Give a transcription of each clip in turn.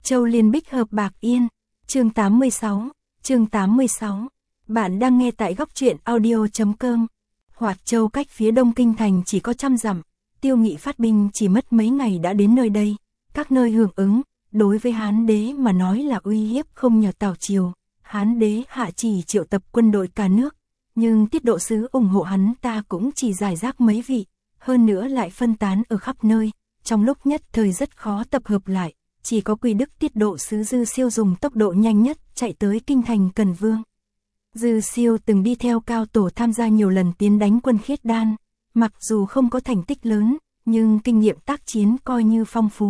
Châu Liên Bích hợp Bạc Yên, chương 86, chương 86. Bạn đang nghe tại góc truyện audio.com. Hoạt Châu cách phía đông kinh thành chỉ có 100 dặm, Tiêu Nghị phát binh chỉ mất mấy ngày đã đến nơi đây, các nơi hưởng ứng, đối với Hán đế mà nói là uy hiếp không nhờ Tào triều. Hán đế hạ chỉ triệu tập quân đội cả nước, nhưng tiết độ sứ ủng hộ hắn ta cũng chỉ giải rác mấy vị, hơn nữa lại phân tán ở khắp nơi, trong lúc nhất thời rất khó tập hợp lại. Chỉ có Quy Đức tiết độ sứ Dư Siêu dùng tốc độ nhanh nhất chạy tới kinh thành Cần Vương. Dư Siêu từng đi theo Cao Tổ tham gia nhiều lần tiến đánh quân Khiết Đan, mặc dù không có thành tích lớn, nhưng kinh nghiệm tác chiến coi như phong phú.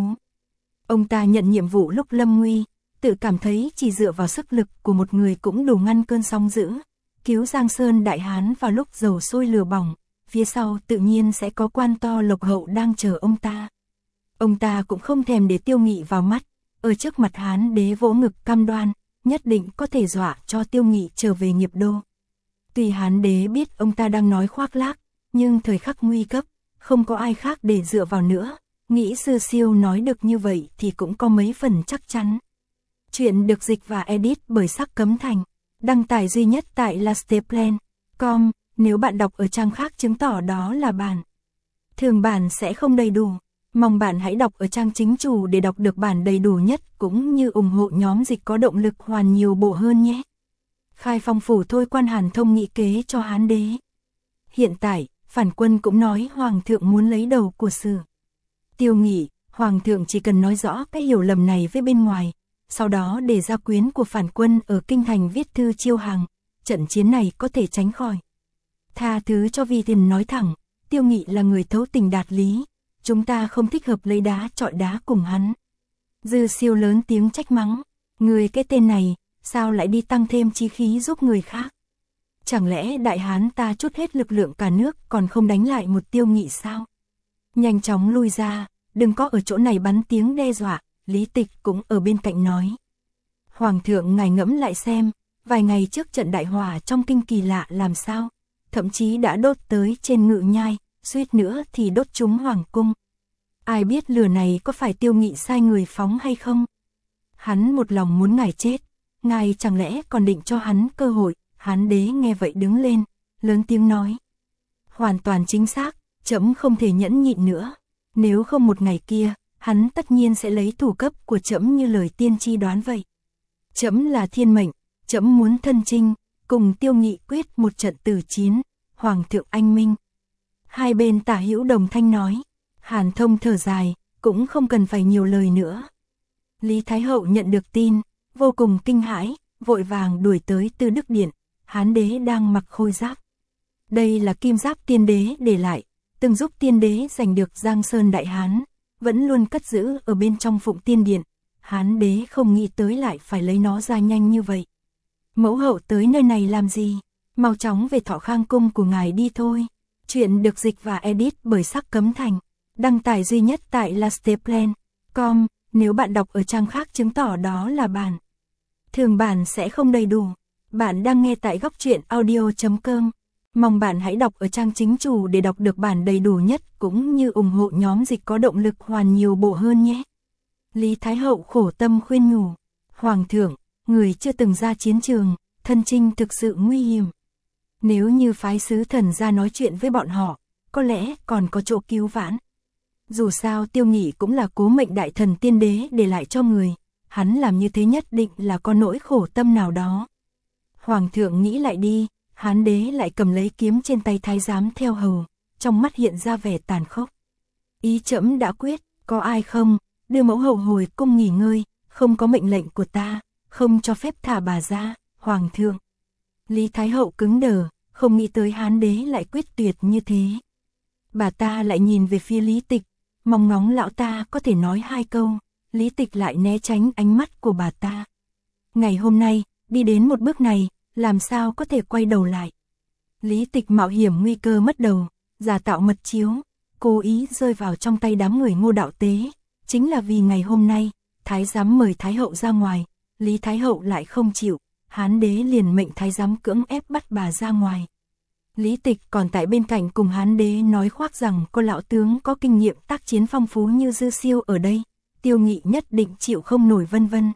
Ông ta nhận nhiệm vụ lúc lâm nguy, tự cảm thấy chỉ dựa vào sức lực của một người cũng đủ ngăn cơn sóng dữ, cứu Giang Sơn Đại Hán vào lúc dầu sôi lửa bỏng, phía sau tự nhiên sẽ có quan to lộc hậu đang chờ ông ta. Ông ta cũng không thèm để Tiêu Nghị vào mắt, ở trước mặt Hán đế vỗ ngực cam đoan, nhất định có thể dọa cho Tiêu Nghị trở về nghiệp đô. Tuy Hán đế biết ông ta đang nói khoác lác, nhưng thời khắc nguy cấp, không có ai khác để dựa vào nữa, nghĩ Dư Siêu nói được như vậy thì cũng có mấy phần chắc chắn. Chuyện được dịch và edit bởi Sắc Cấm Thành, đăng tải duy nhất tại lasteplan.com, nếu bạn đọc ở trang khác chứng tỏ đó là bản thường bản sẽ không đầy đủ. Mong bạn hãy đọc ở trang chính chủ để đọc được bản đầy đủ nhất cũng như ủng hộ nhóm dịch có động lực hoàn nhiều bộ hơn nhé. Khai Phong phủ thôi quan Hàn Thông nghị kế cho Hán đế. Hiện tại, phản quân cũng nói Hoàng thượng muốn lấy đầu của Sử Tiêu Nghị, Hoàng thượng chỉ cần nói rõ cái hiểu lầm này với bên ngoài, sau đó để gia quyến của phản quân ở kinh thành viết thư chiêu hàng, trận chiến này có thể tránh khỏi. Tha thứ cho Vi Tiền nói thẳng, Tiêu Nghị là người thấu tình đạt lý. Chúng ta không thích hợp lấy đá chọi đá cùng hắn. Dư Siêu lớn tiếng trách mắng, người cái tên này, sao lại đi tăng thêm chi khí giúp người khác? Chẳng lẽ Đại Hán ta trút hết lực lượng cả nước còn không đánh lại một Tiêu Nghị sao? Nhanh chóng lui ra, đừng có ở chỗ này bắn tiếng đe dọa, Lý Tịch cũng ở bên cạnh nói. Hoàng thượng ngài ngẫm lại xem, vài ngày trước trận đại hỏa trong kinh kỳ lạ làm sao, thậm chí đã đốt tới trên Ngự Nhai. Suýt nữa thì đốt trúng Hoàng cung. Ai biết lửa này có phải Tiêu Nghị sai người phóng hay không? Hắn một lòng muốn ngài chết, ngài chẳng lẽ còn định cho hắn cơ hội? Hán đế nghe vậy đứng lên, lớn tiếng nói. Hoàn toàn chính xác, trẫm không thể nhẫn nhịn nữa. Nếu không một ngày kia, hắn tất nhiên sẽ lấy thủ cấp của trẫm như lời tiên tri đoán vậy. Trẫm là thiên mệnh, trẫm muốn thân chinh, cùng Tiêu Nghị quyết một trận tử chiến, Hoàng thượng anh minh. Hai bên tả hữu đồng thanh nói, Hàn Thông thở dài, cũng không cần phải nhiều lời nữa. Lý Thái Hậu nhận được tin, vô cùng kinh hãi, vội vàng đuổi tới Tư Đức Điện, Hán đế đang mặc khôi giáp. Đây là kim giáp tiên đế để lại, từng giúp tiên đế giành được Giang Sơn Đại Hán, vẫn luôn cất giữ ở bên trong Phụng Tiên Điện. Hán đế không nghĩ tới lại phải lấy nó ra nhanh như vậy. Mẫu hậu tới nơi này làm gì? Mau chóng về Thọ Khang cung của ngài đi thôi. Chuyện được dịch và edit bởi Sắc Cấm Thành, đăng tải duy nhất tại lasteplan.com, nếu bạn đọc ở trang khác chứng tỏ đó là bản thường bản sẽ không đầy đủ. Bạn đang nghe tại góc truyện audio.com, mong bạn hãy đọc ở trang chính chủ để đọc được bản đầy đủ nhất cũng như ủng hộ nhóm dịch có động lực hoàn nhiều bộ hơn nhé. Lý Thái Hậu khổ tâm khuyên nhủ, Hoàng thượng, người chưa từng ra chiến trường, thân chinh thực sự nguy hiểm. Nếu như phái sứ thần ra nói chuyện với bọn họ, có lẽ còn có chỗ cứu vãn. Dù sao Tiêu Nghị cũng là cố mệnh đại thần tiên đế để lại cho người, hắn làm như thế nhất định là có nỗi khổ tâm nào đó. Hoàng thượng nghĩ lại đi, Hán đế lại cầm lấy kiếm trên tay thái giám theo hầu, trong mắt hiện ra vẻ tàn khốc. Ý trẫm đã quyết, có ai không, đưa mẫu hậu hồi cung nghỉ ngơi, không có mệnh lệnh của ta, không cho phép thả bà ra, Hoàng thượng. Lý Thái Hậu cứng đờ, không nghĩ tới Hán đế lại quyết tuyệt như thế. Bà ta lại nhìn về phía Lý Tịch, mong ngóng lão ta có thể nói hai câu, Lý Tịch lại né tránh ánh mắt của bà ta. Ngày hôm nay, đi đến một bước này, làm sao có thể quay đầu lại. Lý Tịch mạo hiểm nguy cơ mất đầu, giả tạo mật chiếu, cố ý rơi vào trong tay đám người Ngô đạo tế, chính là vì ngày hôm nay, thái giám mời Thái Hậu ra ngoài, Lý Thái Hậu lại không chịu. Hán đế liền mệnh thái giám cưỡng ép bắt bà ra ngoài. Lý Tịch còn tại bên cạnh cùng Hán đế nói khoác rằng có lão tướng có kinh nghiệm tác chiến phong phú như Dư Siêu ở đây, Tiêu Nghị nhất định chịu không nổi vân vân.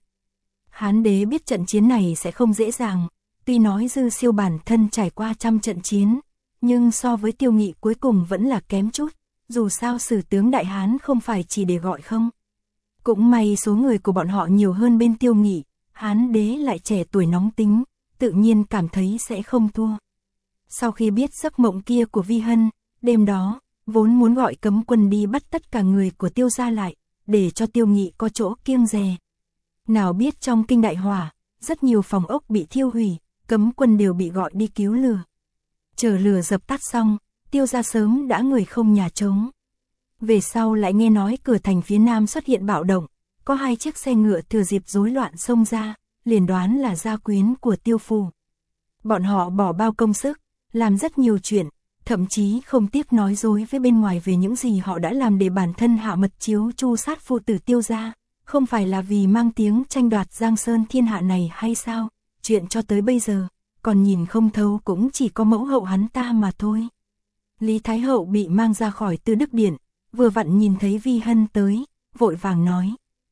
Hán đế biết trận chiến này sẽ không dễ dàng, tuy nói Dư Siêu bản thân trải qua trăm trận chiến, nhưng so với Tiêu Nghị cuối cùng vẫn là kém chút, dù sao sử tướng Đại Hán không phải chỉ để gọi không. Cũng may số người của bọn họ nhiều hơn bên Tiêu Nghị, Hán đế lại trẻ tuổi nóng tính, tự nhiên cảm thấy sẽ không thua. Sau khi biết giấc mộng kia của Vi Hân, đêm đó, vốn muốn gọi cấm quân đi bắt tất cả người của Tiêu gia lại, để cho Tiêu Nghị có chỗ kiêng dè. Nào biết trong kinh đại hỏa, rất nhiều phòng ốc bị thiêu hủy, cấm quân đều bị gọi đi cứu lửa. Chờ lửa dập tắt xong, Tiêu gia sớm đã người không nhà trống. Về sau lại nghe nói cửa thành phía nam xuất hiện bạo động, có 2 chiếc xe ngựa thừa dịp rối loạn xông ra, liền đoán là gia quyến của Tiêu phủ. Bọn họ bỏ bao công sức, làm rất nhiều chuyện, thậm chí không tiếc nói dối với bên ngoài về những gì họ đã làm để bản thân hạ mật chiếu tru sát phụ tử Tiêu gia, không phải là vì mang tiếng tranh đoạt Giang Sơn thiên hạ này hay sao? Chuyện cho tới bây giờ, còn nhìn không thấu cũng chỉ có mẫu hậu hắn ta mà thôi. Lý Thái Hậu bị mang ra khỏi Tư Đức Điện, vừa vặn nhìn thấy Vi Hân tới, vội vàng nói: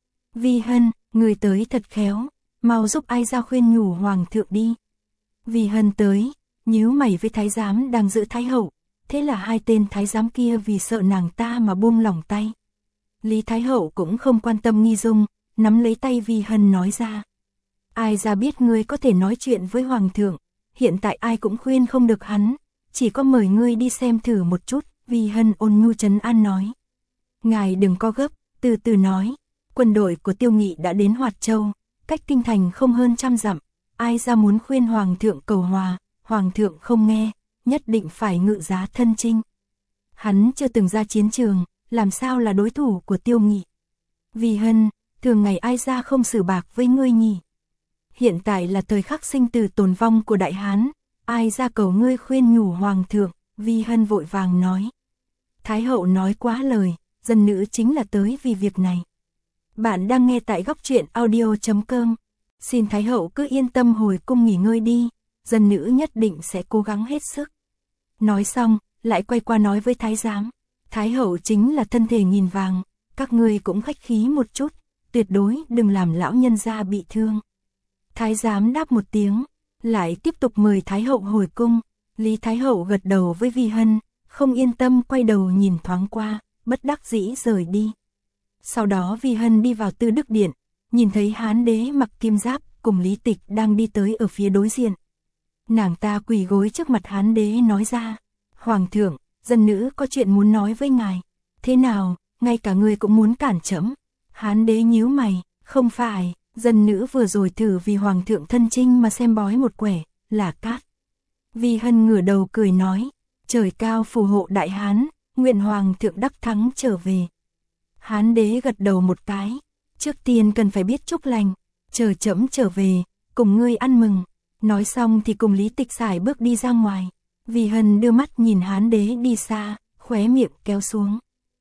Vi Hân, người tới thật khéo, mau giúp ai ra khuyên nhủ hoàng thượng đi. Vi Hân tới, nhíu mày với thái giám đang giữ Thái Hậu, thế là 2 tên thái giám kia vì sợ nàng ta mà buông lỏng tay. Lý Thái Hậu cũng không quan tâm nghi dung, nắm lấy tay Vi Hân nói ra: ai ra biết ngươi có thể nói chuyện với hoàng thượng, hiện tại ai cũng khuyên không được hắn, chỉ có mời ngươi đi xem thử một chút. Vi Hân ôn nhu trấn an nói: ngài đừng có gấp, từ từ nói. Quân đội của Tiêu Nghị đã đến Hoạt Châu, cách kinh thành không hơn 100 dặm, ai ra muốn khuyên hoàng thượng cầu hòa, hoàng thượng không nghe, nhất định phải ngự giá thân chinh. Hắn chưa từng ra chiến trường, làm sao là đối thủ của Tiêu Nghị. Vi Hân, thường ngày ai ra không xử bạc với ngươi nhỉ? Hiện tại là thời khắc sinh tử tồn vong của Đại Hán, ai ra cầu ngươi khuyên nhủ hoàng thượng. Vi Hân vội vàng nói. Thái Hậu nói quá lời, dân nữ chính là tới vì việc này. Bạn đang nghe tại góc truyện audio.com. Xin Thái Hậu cứ yên tâm hồi cung nghỉ ngơi đi, dân nữ nhất định sẽ cố gắng hết sức. Nói xong, lại quay qua nói với Thái giám: Thái Hậu chính là thân thể nghìn vàng, các ngươi cũng khách khí một chút, tuyệt đối đừng làm lão nhân gia bị thương. Thái giám đáp một tiếng, lại tiếp tục mời Thái Hậu hồi cung. Lý Thái Hậu gật đầu với Vi Hân, không yên tâm quay đầu nhìn thoáng qua, bất đắc dĩ rời đi. Sau đó Vi Hân đi vào Tư Đức Điện, nhìn thấy Hán đế mặc kim giáp cùng Lý Tịch đang đi tới ở phía đối diện. Nàng ta quỳ gối trước mặt Hán đế nói ra: Hoàng thượng, dân nữ có chuyện muốn nói với ngài. Thế nào, ngay cả người cũng muốn cản trẫm? Hán đế nhíu mày: không phải, dân nữ vừa rồi thử vì hoàng thượng thân chinh mà xem bói một quẻ, là cát. Vi Hân ngửa đầu cười nói: trời cao phù hộ Đại Hán, nguyện hoàng thượng đắc thắng trở về. Hán đế gật đầu một cái: trước tiên cần phải biết chúc lành, chờ trẫm trở về, cùng ngươi ăn mừng. Nói xong thì cùng Lý Tịch sải bước đi ra ngoài. Vi Hân đưa mắt nhìn Hán đế đi xa, khóe miệng kéo xuống.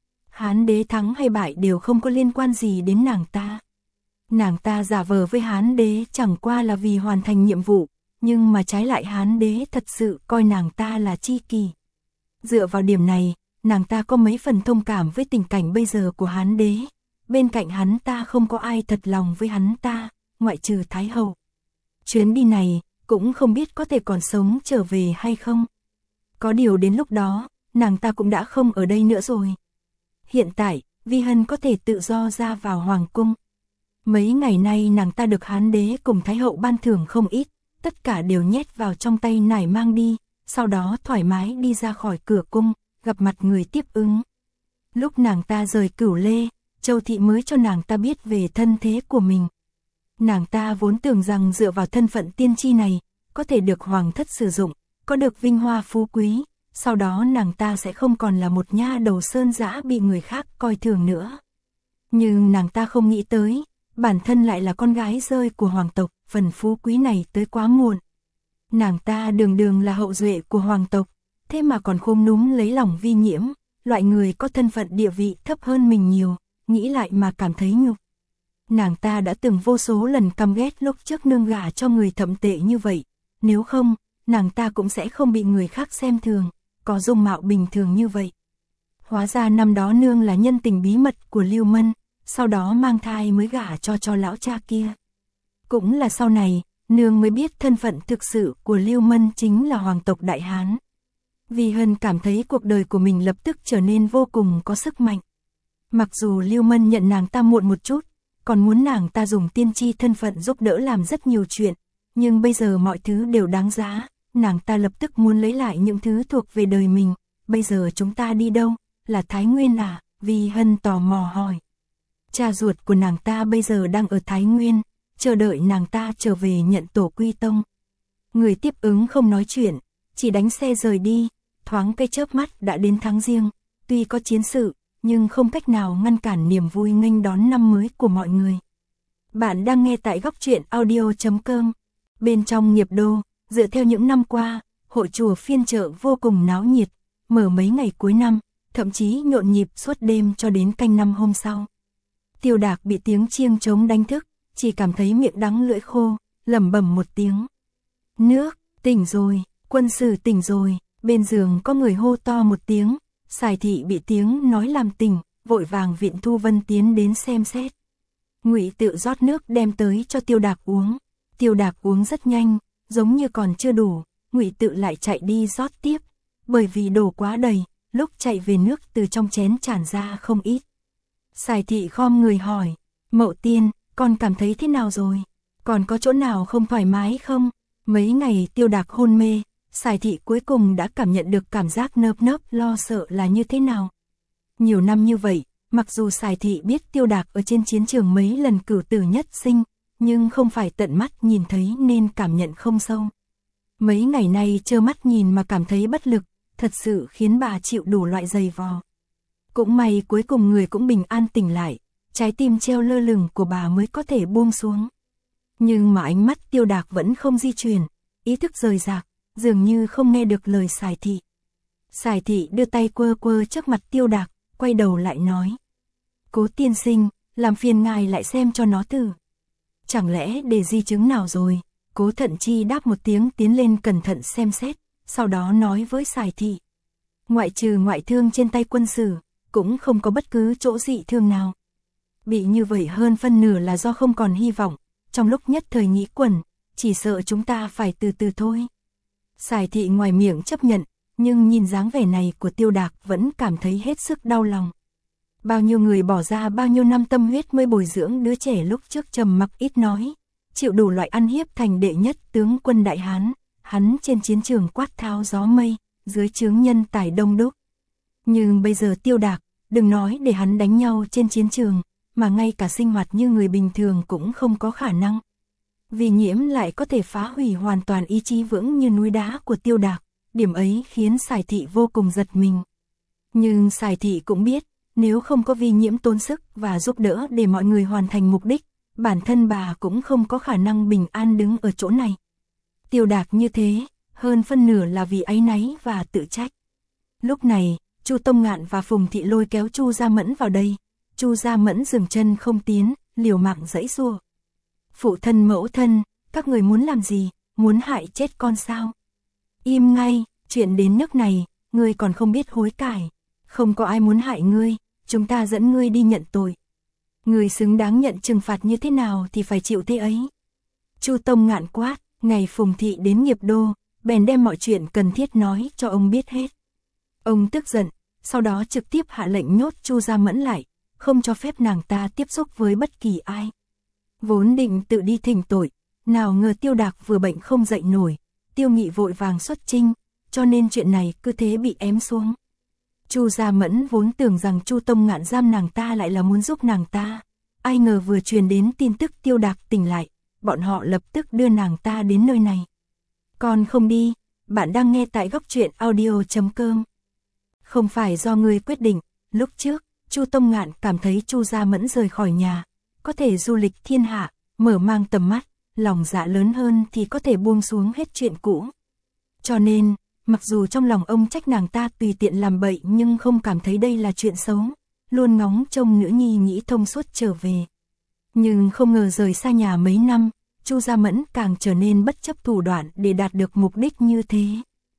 Hán đế thắng hay bại đều không có liên quan gì đến nàng ta. Nàng ta giả vờ với Hán đế chẳng qua là vì hoàn thành nhiệm vụ, nhưng mà trái lại Hán đế thật sự coi nàng ta là tri kỷ. Dựa vào điểm này, nàng ta có mấy phần thông cảm với tình cảnh bây giờ của Hán đế. Bên cạnh hắn ta không có ai thật lòng với hắn ta, ngoại trừ Thái Hậu. Chuyến đi này, cũng không biết có thể còn sống trở về hay không. Có điều đến lúc đó, nàng ta cũng đã không ở đây nữa rồi. Hiện tại, Vi Hân có thể tự do ra vào hoàng cung. Mấy ngày nay nàng ta được Hán đế cùng Thái Hậu ban thưởng không ít, tất cả đều nhét vào trong tay nải mang đi, sau đó thoải mái đi ra khỏi cửa cung, gặp mặt người tiếp ứng. Lúc nàng ta rời Cửu Lê, Châu Thị mới cho nàng ta biết về thân thế của mình. Nàng ta vốn tưởng rằng dựa vào thân phận tiên tri này, có thể được hoàng thất sử dụng, có được vinh hoa phú quý, sau đó nàng ta sẽ không còn là một nha đầu sơn dã bị người khác coi thường nữa. Nhưng nàng ta không nghĩ tới, bản thân lại là con gái rơi của hoàng tộc, phần phú quý này tới quá muộn. Nàng ta đường đường là hậu duệ của hoàng tộc, thế mà còn khôn núm lấy lòng Vi Nhiễm, loại người có thân phận địa vị thấp hơn mình nhiều, nghĩ lại mà cảm thấy nhục. Nàng ta đã từng vô số lần căm ghét lúc trước nương gả cho người thậm tệ như vậy, nếu không, nàng ta cũng sẽ không bị người khác xem thường, có dung mạo bình thường như vậy. Hóa ra năm đó nương là nhân tình bí mật của Lưu Mân, sau đó mang thai mới gả cho lão cha kia. Cũng là sau này, nương mới biết thân phận thực sự của Lưu Mân chính là hoàng tộc Đại Hán. Vì Hân cảm thấy cuộc đời của mình lập tức trở nên vô cùng có sức mạnh. Mặc dù Lưu Mân nhận nàng ta muộn một chút, còn muốn nàng ta dùng tiên tri thân phận giúp đỡ làm rất nhiều chuyện, nhưng bây giờ mọi thứ đều đáng giá, nàng ta lập tức muốn lấy lại những thứ thuộc về đời mình. Bây giờ chúng ta đi đâu? Là Thái Nguyên à? Vi Hân tò mò hỏi. Cha ruột của nàng ta bây giờ đang ở Thái Nguyên, chờ đợi nàng ta trở về nhận tổ quy tông. Người tiếp ứng không nói chuyện, chỉ đánh xe rời đi, thoáng cái chớp mắt đã đến tháng Giêng, tuy có chiến sự, nhưng không cách nào ngăn cản niềm vui nghênh đón năm mới của mọi người. Bạn đang nghe tại góc truyện audio.com. Bên trong Nghiệp Đô, dựa theo những năm qua, hội chùa phiên chợ vô cùng náo nhiệt, mở mấy ngày cuối năm, thậm chí nhộn nhịp suốt đêm cho đến canh năm hôm sau. Tiêu Đạc bị tiếng chiêng trống đánh thức, chỉ cảm thấy miệng đắng lưỡi khô, lẩm bẩm một tiếng. Nước, tỉnh rồi, quân sư tỉnh rồi. Bên giường có người hô to một tiếng, Sài Thị bị tiếng nói làm tỉnh, vội vàng viện Thu Vân tiến đến xem xét. Ngụy Tự rót nước đem tới cho Tiêu Đạc uống. Tiêu Đạc uống rất nhanh, giống như còn chưa đủ, Ngụy Tự lại chạy đi rót tiếp, bởi vì đổ quá đầy, lúc chạy về nước từ trong chén tràn ra không ít. Sài Thị khom người hỏi, Mậu Tiên, con cảm thấy thế nào rồi? Còn có chỗ nào không thoải mái không? Mấy ngày Tiêu Đạc hôn mê, Sài Thị cuối cùng đã cảm nhận được cảm giác nơm nớp lo sợ là như thế nào. Nhiều năm như vậy, mặc dù Sài Thị biết Tiêu Đạc ở trên chiến trường mấy lần cửu tử nhất sinh, nhưng không phải tận mắt nhìn thấy nên cảm nhận không sâu. Mấy ngày nay trơ mắt nhìn mà cảm thấy bất lực, thật sự khiến bà chịu đủ loại dày vò. Cũng may cuối cùng người cũng bình an tỉnh lại, trái tim treo lơ lửng của bà mới có thể buông xuống. Nhưng mà ánh mắt Tiêu Đạc vẫn không di chuyển, ý thức rời rạc, dường như không nghe được lời Sài Thị. Sài Thị đưa tay quơ quơ trước mặt Tiêu Đạc, quay đầu lại nói. Cố tiên sinh, làm phiền ngài lại xem cho nó thử. Chẳng lẽ để di chứng nào rồi? Cố Thận Chi đáp một tiếng tiến lên cẩn thận xem xét, sau đó nói với Sài Thị. Ngoại trừ ngoại thương trên tay quân sử, cũng không có bất cứ chỗ dị thương nào. Bị như vậy hơn phân nửa là do không còn hy vọng, trong lúc nhất thời nghĩ quẩn, chỉ sợ chúng ta phải từ từ thôi. Sài Thị ngoài miệng chấp nhận, nhưng nhìn dáng vẻ này của Tiêu Đạc vẫn cảm thấy hết sức đau lòng. Bao nhiêu người bỏ ra bao nhiêu năm tâm huyết mới bồi dưỡng đứa trẻ lúc trước trầm mặc ít nói, chịu đủ loại ăn hiếp thành đệ nhất tướng quân Đại Hán, hắn trên chiến trường quát tháo gió mây, dưới trướng nhân tài đông đúc. Nhưng bây giờ Tiêu Đạc, đừng nói để hắn đánh nhau trên chiến trường, mà ngay cả sinh hoạt như người bình thường cũng không có khả năng. Vì nhiễm lại có thể phá hủy hoàn toàn ý chí vững như núi đá của Tiêu Đạc, điểm ấy khiến Sài Thị vô cùng giật mình. Nhưng Sài Thị cũng biết, nếu không có Vi Nhiễm tốn sức và giúp đỡ để mọi người hoàn thành mục đích, bản thân bà cũng không có khả năng bình an đứng ở chỗ này. Tiêu Đạc như thế, hơn phân nửa là vì áy náy và tự trách. Lúc này, Chu Tông Ngạn và Phùng Thị lôi kéo Chu Gia Mẫn vào đây. Chu Gia Mẫn dừng chân không tiến, liều mạng giãy giụa. Phụ thân mẫu thân, các người muốn làm gì, muốn hại chết con sao? Im ngay, chuyện đến nước này, ngươi còn không biết hối cải. Không có ai muốn hại ngươi, chúng ta dẫn ngươi đi nhận tội. Ngươi xứng đáng nhận trừng phạt như thế nào thì phải chịu thế ấy. Chu Tông Ngạn quát, ngày Phùng Thị đến Nghiệp Đô, bèn đem mọi chuyện cần thiết nói cho ông biết hết. Ông tức giận, sau đó trực tiếp hạ lệnh nhốt Chu Gia Mẫn lại, không cho phép nàng ta tiếp xúc với bất kỳ ai. Vốn định tự đi thỉnh tội, nào ngờ Tiêu Đạc vừa bệnh không dậy nổi, Tiêu Nghị vội vàng xuất chinh, cho nên chuyện này cứ thế bị ém xuống. Chu Gia Mẫn vốn tưởng rằng Chu Tông Ngạn giam nàng ta lại là muốn giúp nàng ta, ai ngờ vừa truyền đến tin tức Tiêu Đạc tỉnh lại, bọn họ lập tức đưa nàng ta đến nơi này. Con không đi, bạn đang nghe tại góc truyện audio.com. Không phải do ngươi quyết định, lúc trước, Chu Tông Ngạn cảm thấy Chu Gia Mẫn rời khỏi nhà, có thể du lịch thiên hạ, mở mang tầm mắt, lòng dạ lớn hơn thì có thể buông xuống hết chuyện cũ. Cho nên, mặc dù trong lòng ông trách nàng ta tùy tiện làm bậy nhưng không cảm thấy đây là chuyện xấu, luôn ngóng trông nữ nhi nghĩ thông suốt trở về. Nhưng không ngờ rời xa nhà mấy năm, Chu Gia Mẫn càng trở nên bất chấp thủ đoạn để đạt được mục đích như thế.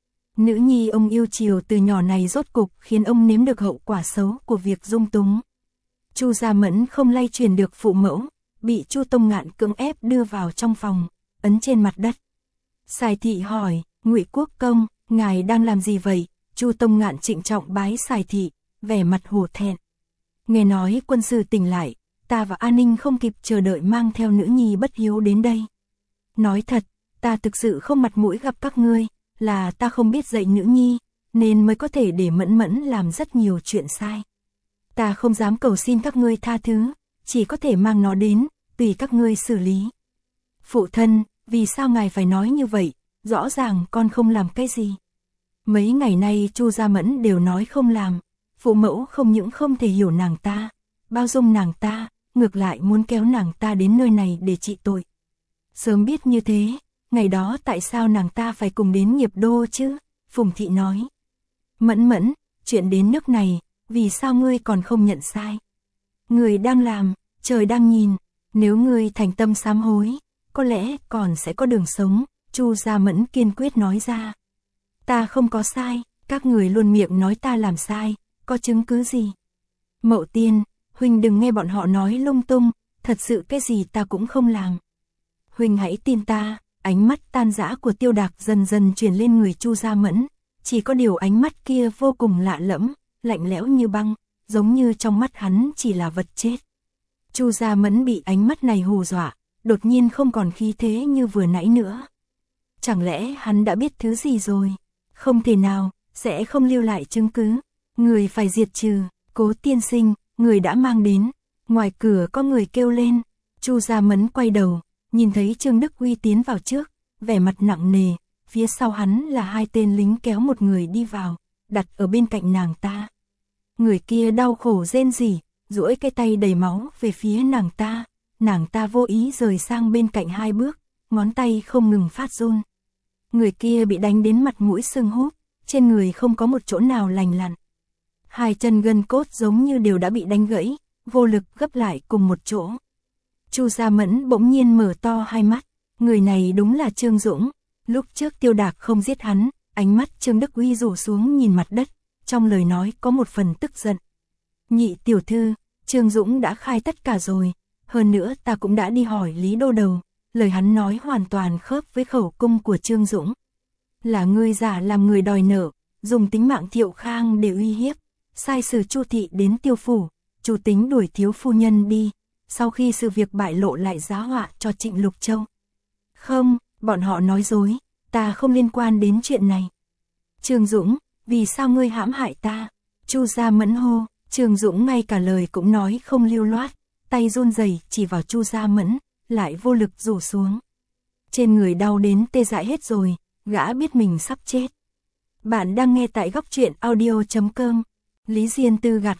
Nữ nhi ông yêu chiều từ nhỏ này rốt cục khiến ông nếm được hậu quả xấu của việc dung túng. Chu Gia Mẫn không lay chuyển được phụ mẫu, bị Chu Tông Ngạn cưỡng ép đưa vào trong phòng, ấn trên mặt đất. Sài thị hỏi, Ngụy Quốc công, ngài đang làm gì vậy? Chu Tông Ngạn trịnh trọng bái Sài thị, vẻ mặt hổ thẹn. Nghe nói quân sư tỉnh lại, ta và An Ninh không kịp chờ đợi mang theo nữ nhi bất hiếu đến đây. Nói thật, ta thực sự không mặt mũi gặp các ngươi, là ta không biết dạy nữ nhi, nên mới có thể để Mẫn Mẫn làm rất nhiều chuyện sai. Ta không dám cầu xin các ngươi tha thứ, chỉ có thể mang nó đến, tùy các ngươi xử lý. Phụ thân, vì sao ngài phải nói như vậy, rõ ràng con không làm cái gì. Mấy ngày nay Chu Gia Mẫn đều nói không làm, phụ mẫu không những không thể hiểu nàng ta, bao dung nàng ta, ngược lại muốn kéo nàng ta đến nơi này để trị tội. Sớm biết như thế, ngày đó tại sao nàng ta phải cùng đến Nghiệp Đô chứ? Phùng thị nói. Mẫn Mẫn, chuyện đến nước này, vì sao ngươi còn không nhận sai? Người đang làm, trời đang nhìn, nếu ngươi thành tâm sám hối, có lẽ còn sẽ có đường sống, Chu Gia Mẫn kiên quyết nói ra. Ta không có sai, các người luôn miệng nói ta làm sai, có chứng cứ gì? Mậu Tiên, huynh đừng nghe bọn họ nói lung tung, thật sự cái gì ta cũng không làm. Huynh hãy tin ta. Ánh mắt tan rã của Tiêu Đạc dần dần chuyển lên người Chu Gia Mẫn, chỉ có điều ánh mắt kia vô cùng lạ lẫm, lạnh lẽo như băng, giống như trong mắt hắn chỉ là vật chết. Chu Gia Mẫn bị ánh mắt này hù dọa, đột nhiên không còn khí thế như vừa nãy nữa. Chẳng lẽ hắn đã biết thứ gì rồi? Không thể nào, sẽ không lưu lại chứng cứ. Người phải diệt trừ, Cố tiên sinh, người đã mang đến. Ngoài cửa có người kêu lên. Chu Gia Mẫn quay đầu, nhìn thấy Trương Đức Uy tiến vào trước, vẻ mặt nặng nề, phía sau hắn là hai tên lính kéo một người đi vào, đặt ở bên cạnh nàng ta. Người kia đau khổ rên rỉ, duỗi cái tay đầy máu về phía nàng ta vô ý rời sang bên cạnh hai bước, ngón tay không ngừng phát run. Người kia bị đánh đến mặt mũi sưng húp, trên người không có một chỗ nào lành lặn. Hai chân gân cốt giống như đều đã bị đánh gãy, vô lực gấp lại cùng một chỗ. Chu Gia Mẫn bỗng nhiên mở to hai mắt, người này đúng là Trương Dũng, lúc trước Tiêu Đạc không giết hắn, ánh mắt Trương Đức Uy rủ xuống nhìn mặt đất, trong lời nói có một phần tức giận. Nhị tiểu thư, Trương Dũng đã khai tất cả rồi, hơn nữa ta cũng đã đi hỏi Lý Đô Đầu, lời hắn nói hoàn toàn khớp với khẩu cung của Trương Dũng. Là ngươi giả làm người đòi nợ, dùng tính mạng Thiệu Khang để uy hiếp, sai sử Chu thị đến Tiêu phủ, chủ tính đuổi thiếu phu nhân đi. Sau khi sự việc bại lộ lại giá họa cho Trịnh Lục Châu. Không, bọn họ nói dối, ta không liên quan đến chuyện này. Trương Dũng, vì sao ngươi hãm hại ta? Chu Gia Mẫn hô, Trương Dũng ngay cả lời cũng nói không lưu loát, tay run rẩy chỉ vào Chu Gia Mẫn, lại vô lực rủ xuống. Trên người đau đến tê dại hết rồi, gã biết mình sắp chết. Bạn đang nghe tại Góc Truyện Audio.com. Lý Diên Tư gạt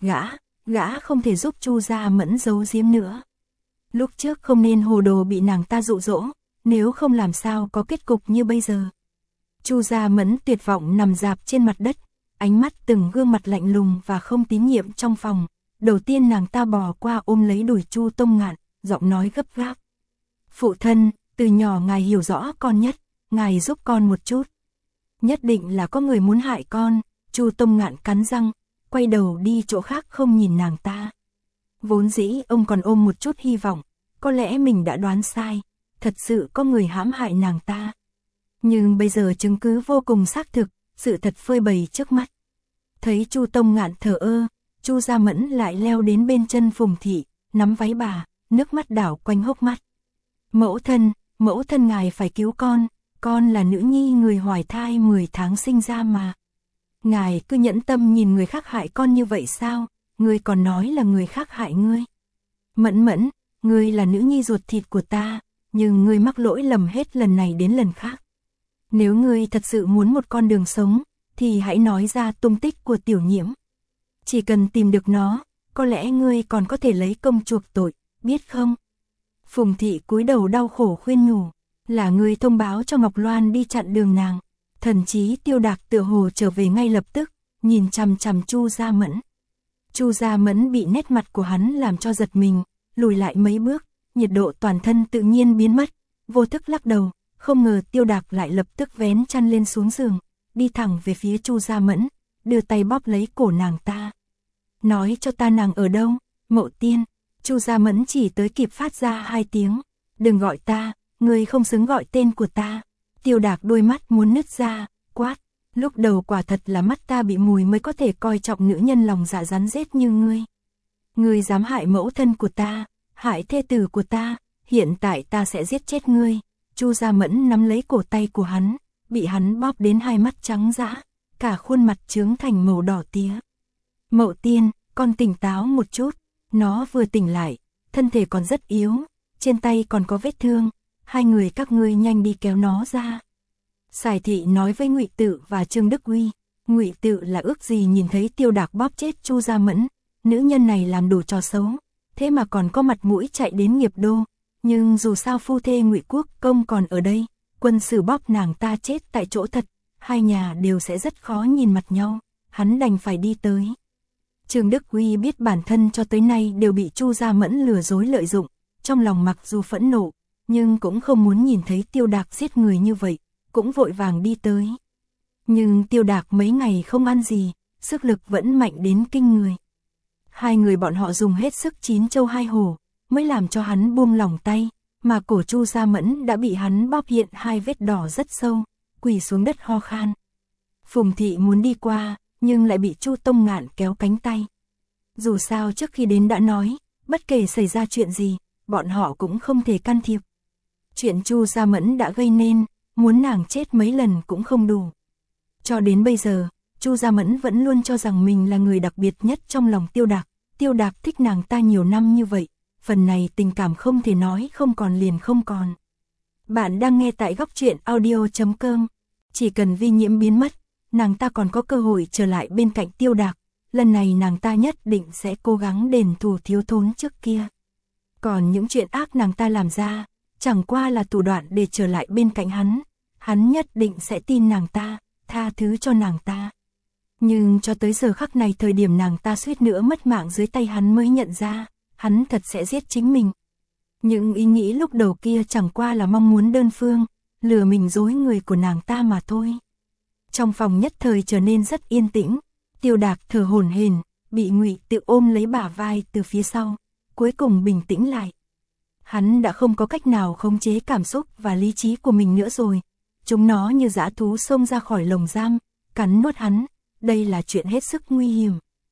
gã không thể giúp Chu Gia Mẫn giấu giếm nữa. Lúc trước không nên hồ đồ bị nàng ta dụ dỗ, nếu không làm sao có kết cục như bây giờ. Chu Gia Mẫn tuyệt vọng nằm rạp trên mặt đất, ánh mắt từng gương mặt lạnh lùng và không tín nhiệm trong phòng. Đầu tiên nàng ta bò qua ôm lấy đùi Chu Tông Ngạn, giọng nói gấp gáp. Phụ thân, từ nhỏ ngài hiểu rõ con nhất, ngài giúp con một chút. Nhất định là có người muốn hại con. Chu Tông Ngạn cắn răng, quay đầu đi chỗ khác không nhìn nàng ta. Vốn dĩ ông còn ôm một chút hy vọng, có lẽ mình đã đoán sai, thật sự có người hãm hại nàng ta. Nhưng bây giờ chứng cứ vô cùng xác thực, sự thật phơi bày trước mắt. Thấy Chu Tông Ngạn thờ ơ, Chu Gia Mẫn lại leo đến bên chân Phùng thị, nắm váy bà, nước mắt đảo quanh hốc mắt. Mẫu thân ngài phải cứu con là nữ nhi người hoài thai 10 tháng sinh ra mà. Ngài cứ nhẫn tâm nhìn người khác hại con như vậy sao, ngươi còn nói là người khác hại ngươi. Mẫn, ngươi là nữ nhi ruột thịt của ta, nhưng ngươi mắc lỗi lầm hết lần này đến lần khác. Nếu ngươi thật sự muốn một con đường sống, thì hãy nói ra tung tích của Tiểu Nhiễm. Chỉ cần tìm được nó, có lẽ ngươi còn có thể lấy công chuộc tội, biết không? Phùng thị cúi đầu đau khổ khuyên nhủ, là ngươi thông báo cho Ngọc Loan đi chặn đường nàng. Thần chí Tiêu Đạc tựa hồ trở về ngay lập tức, nhìn chằm chằm Chu Gia Mẫn. Chu Gia Mẫn bị nét mặt của hắn làm cho giật mình, lùi lại mấy bước, nhiệt độ toàn thân tự nhiên biến mất, vô thức lắc đầu, không ngờ Tiêu Đạc lại lập tức vén chăn lên xuống giường, đi thẳng về phía Chu Gia Mẫn, đưa tay bóp lấy cổ nàng ta. Nói cho ta nàng ở đâu? Mậu Tiên. Chu Gia Mẫn chỉ tới kịp phát ra 2 tiếng. Đừng gọi ta, ngươi không xứng gọi tên của ta. Tiêu Đạc đôi mắt muốn nứt ra, quát. Lúc đầu quả thật là mắt ta bị mùi mới có thể coi trọng nữ nhân lòng dạ rắn rết như ngươi. Ngươi dám hại mẫu thân của ta, hại thê tử của ta, hiện tại ta sẽ giết chết ngươi. Chu Gia Mẫn nắm lấy cổ tay của hắn, bị hắn bóp đến hai mắt trắng dã, cả khuôn mặt trướng thành màu đỏ tía. Mậu Tiên, con tỉnh táo một chút. Nó vừa tỉnh lại, thân thể còn rất yếu, trên tay còn có vết thương, hai người các ngươi nhanh đi kéo nó ra. Sài Thị nói với Ngụy Tự và Trương Đức Uy. Ngụy Tự là ước gì nhìn thấy Tiêu Đạc bóp chết Chu Gia Mẫn, nữ nhân này làm đủ trò xấu, thế mà còn có mặt mũi chạy đến Nghiệp Đô, nhưng dù sao phu thê Ngụy Quốc Công còn ở đây, quân sử bóp nàng ta chết tại chỗ thật, hai nhà đều sẽ rất khó nhìn mặt nhau, hắn đành phải đi tới. Trương Đức Uy biết bản thân cho tới nay đều bị Chu Gia Mẫn lừa dối lợi dụng, trong lòng mặc dù phẫn nộ, nhưng cũng không muốn nhìn thấy Tiêu Đạc giết người như vậy, cũng vội vàng đi tới. Nhưng Tiêu Đạc mấy ngày không ăn gì, sức lực vẫn mạnh đến kinh người. Hai người bọn họ dùng hết sức 9 châu 2 hổ, mới làm cho hắn buông lỏng tay, mà cổ Chu Gia Mẫn đã bị hắn bóp hiện 2 vết đỏ rất sâu, quỳ xuống đất ho khan. Phùng Thị muốn đi qua, nhưng lại bị Chu Tông Ngạn kéo cánh tay. Dù sao trước khi đến đã nói, bất kể xảy ra chuyện gì, bọn họ cũng không thể can thiệp. Chuyện Chu Gia Mẫn đã gây nên, muốn nàng chết mấy lần cũng không đủ. Cho đến bây giờ, Chu Gia Mẫn vẫn luôn cho rằng mình là người đặc biệt nhất trong lòng Tiêu Đạc. Tiêu Đạc thích nàng ta nhiều năm như vậy, phần này tình cảm không thể nói không còn liền không còn. Bạn đang nghe tại góc truyện audio.com. Chỉ cần Vi Nhiễm biến mất, nàng ta còn có cơ hội trở lại bên cạnh Tiêu Đạc. Lần này nàng ta nhất định sẽ cố gắng đền thù thiếu thốn trước kia. Còn những chuyện ác nàng ta làm ra, chẳng qua là thủ đoạn để trở lại bên cạnh hắn. Hắn nhất định sẽ tin nàng ta, tha thứ cho nàng ta. Nhưng cho tới giờ khắc này, thời điểm nàng ta suýt nữa mất mạng dưới tay hắn, mới nhận ra, hắn thật sẽ giết chính mình. Những ý nghĩ lúc đầu kia chẳng qua là mong muốn đơn phương, lừa mình dối người của nàng ta mà thôi. Trong phòng nhất thời trở nên rất yên tĩnh. Tiêu Đạc thở hổn hển, bị Ngụy Tự ôm lấy bả vai từ phía sau, cuối cùng bình tĩnh lại. Hắn đã không có cách nào khống chế cảm xúc và lý trí của mình nữa rồi. Chúng nó như dã thú xông ra khỏi lồng giam, cắn nuốt hắn, đây là chuyện hết sức nguy hiểm.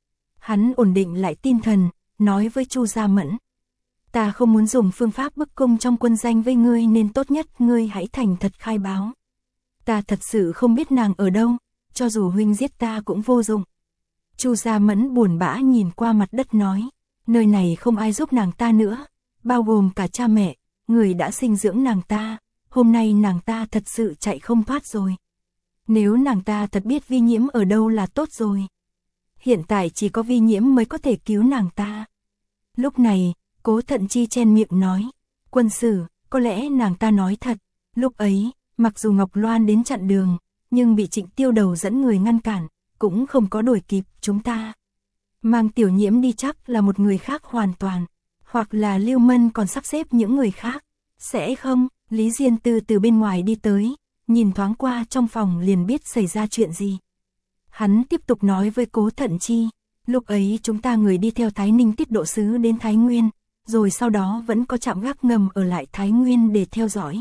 Hắn ổn định lại tinh thần, nói với Chu Gia Mẫn. Ta không muốn dùng phương pháp bức cung trong quân danh với ngươi, nên tốt nhất ngươi hãy thành thật khai báo. Ta thật sự không biết nàng ở đâu, cho dù huynh giết ta cũng vô dụng. Chu Gia Mẫn buồn bã nhìn qua mặt đất nói, nơi này không ai giúp nàng ta nữa, bao gồm cả cha mẹ, người đã sinh dưỡng nàng ta, hôm nay nàng ta thật sự chạy không thoát rồi. Nếu nàng ta thật biết Vi Nhiễm ở đâu là tốt rồi. Hiện tại chỉ có Vi Nhiễm mới có thể cứu nàng ta. Lúc này, Cố Thận Chi chen miệng nói, quân sử, có lẽ nàng ta nói thật. Lúc ấy, mặc dù Ngọc Loan đến chặn đường, nhưng bị Trịnh Tiêu Đầu dẫn người ngăn cản, cũng không có đuổi kịp chúng ta. Mang Tiểu Nhiễm đi chắc là một người khác hoàn toàn, hoặc là Lưu Mân còn sắp xếp những người khác. Sẽ không? Lý Diên Tư từ bên ngoài đi tới, nhìn thoáng qua trong phòng liền biết xảy ra chuyện gì. Hắn tiếp tục nói với Cố Thận Chi, lúc ấy chúng ta người đi theo Thái Ninh tiết độ sứ đến Thái Nguyên, rồi sau đó vẫn có trạm gác ngầm ở lại Thái Nguyên để theo dõi.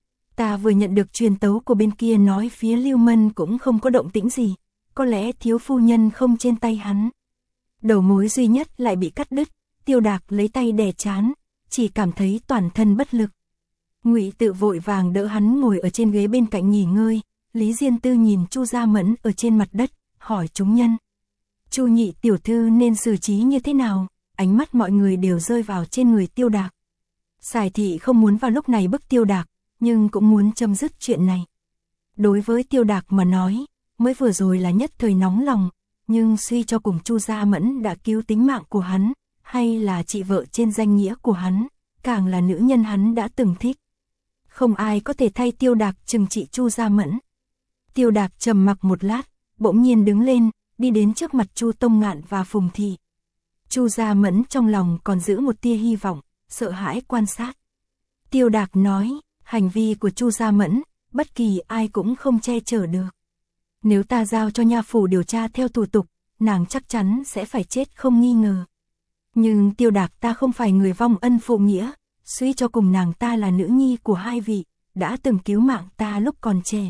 Ta vừa nhận được truyền tấu của bên kia nói phía Lưu Mân cũng không có động tĩnh gì, có lẽ thiếu phu nhân không trên tay hắn. Đầu mối duy nhất lại bị cắt đứt, Tiêu Đạc lấy tay đè trán, chỉ cảm thấy toàn thân bất lực. Ngụy Tự vội vàng đỡ hắn ngồi ở trên ghế bên cạnh nghỉ ngơi. Lý Diên Tư nhìn Chu Gia Mẫn ở trên mặt đất, hỏi chúng nhân. Chu nhị tiểu thư nên xử trí như thế nào? Ánh mắt mọi người đều rơi vào trên người Tiêu Đạc. Sài Thị không muốn vào lúc này bức Tiêu Đạc, nhưng cũng muốn chấm dứt chuyện này. Đối với Tiêu Đạc mà nói, mới vừa rồi là nhất thời nóng lòng, nhưng suy cho cùng Chu Gia Mẫn đã cứu tính mạng của hắn, hay là chị vợ trên danh nghĩa của hắn, càng là nữ nhân hắn đã từng thích. Không ai có thể thay Tiêu Đạc trừng trị Chu Gia Mẫn. Tiêu Đạc trầm mặc một lát, bỗng nhiên đứng lên, đi đến trước mặt Chu Tông Ngạn và Phùng Thị. Chu Gia Mẫn trong lòng còn giữ một tia hy vọng, sợ hãi quan sát. Tiêu Đạc nói, hành vi của Chu Gia Mẫn, bất kỳ ai cũng không che chở được. Nếu ta giao cho nha phủ điều tra theo thủ tục, nàng chắc chắn sẽ phải chết không nghi ngờ. Nhưng Tiêu Đạc ta không phải người vong ân phụ nghĩa, suy cho cùng nàng ta là nữ nhi của hai vị, đã từng cứu mạng ta lúc còn trẻ.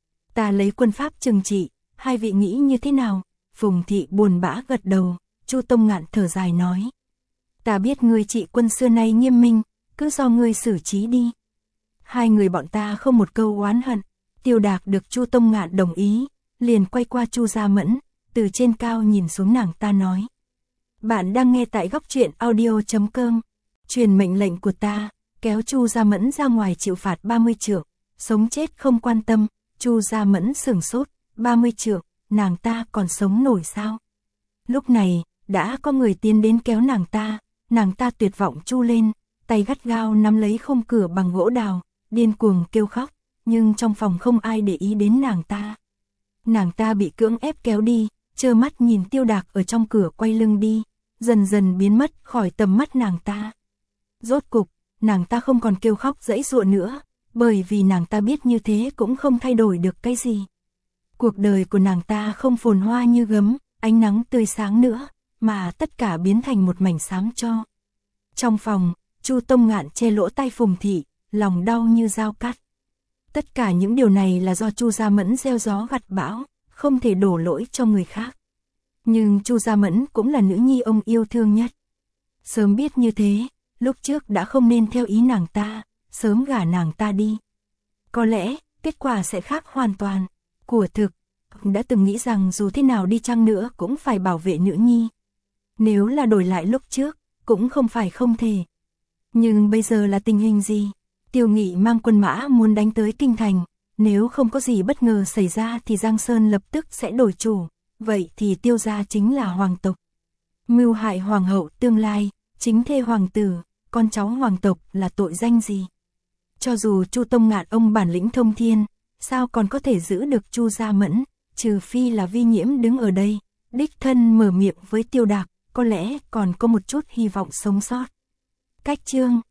Ta lấy quân pháp trừng trị, hai vị nghĩ như thế nào? Phùng Thị buồn bã gật đầu, Chu Tông Ngạn thở dài nói. Ta biết ngươi trị quân xưa nay nghiêm minh, cứ do ngươi xử trí đi. Hai người bọn ta không một câu oán hận. Tiêu Đạc được Chu Tông Ngạn đồng ý, liền quay qua Chu Gia Mẫn, từ trên cao nhìn xuống nàng ta nói. Bạn đang nghe tại góc truyện audio.com. Truyền mệnh lệnh của ta, kéo Chu Gia Mẫn ra ngoài chịu phạt 30 trượng, sống chết không quan tâm. Chu Gia Mẫn sửng sốt, 30 trượng, nàng ta còn sống nổi sao? Lúc này, đã có người tiến đến kéo nàng ta tuyệt vọng chu lên, tay gắt gao nắm lấy khung cửa bằng gỗ đào, điên cuồng kêu khóc, nhưng trong phòng không ai để ý đến nàng ta. Nàng ta bị cưỡng ép kéo đi, trơ mắt nhìn Tiêu Đạc ở trong cửa quay lưng đi, dần dần biến mất khỏi tầm mắt nàng ta. Rốt cục, nàng ta không còn kêu khóc giãy giụa nữa, bởi vì nàng ta biết như thế cũng không thay đổi được cái gì. Cuộc đời của nàng ta không phồn hoa như gấm, ánh nắng tươi sáng nữa, mà tất cả biến thành một mảnh xám tro. Trong phòng, Chu Tông Ngạn che lỗ tai Phùng Thị, lòng đau như dao cắt. Tất cả những điều này là do Chu Gia Mẫn gieo gió gặt bão, không thể đổ lỗi cho người khác. Nhưng Chu Gia Mẫn cũng là nữ nhi ông yêu thương nhất. Sớm biết như thế, lúc trước đã không nên theo ý nàng ta, sớm gả nàng ta đi. Có lẽ, kết quả sẽ khác hoàn toàn. Của thực, đã từng nghĩ rằng dù thế nào đi chăng nữa cũng phải bảo vệ nữ nhi. Nếu là đổi lại lúc trước, cũng không phải không thể. Nhưng bây giờ là tình hình gì? Tiêu Nghị mang quân mã muốn đánh tới kinh thành, nếu không có gì bất ngờ xảy ra thì Giang Sơn lập tức sẽ đổi chủ, vậy thì Tiêu gia chính là hoàng tộc. Mưu hại hoàng hậu tương lai, chính thê hoàng tử, con cháu hoàng tộc là tội danh gì? Cho dù Chu Tông Ngạn ông bản lĩnh thông thiên, sao còn có thể giữ được Chu Gia Mẫn, trừ phi là Vi Nhiễm đứng ở đây, đích thân mở miệng với Tiêu Đạc, có lẽ còn có một chút hy vọng sống sót. Cách chương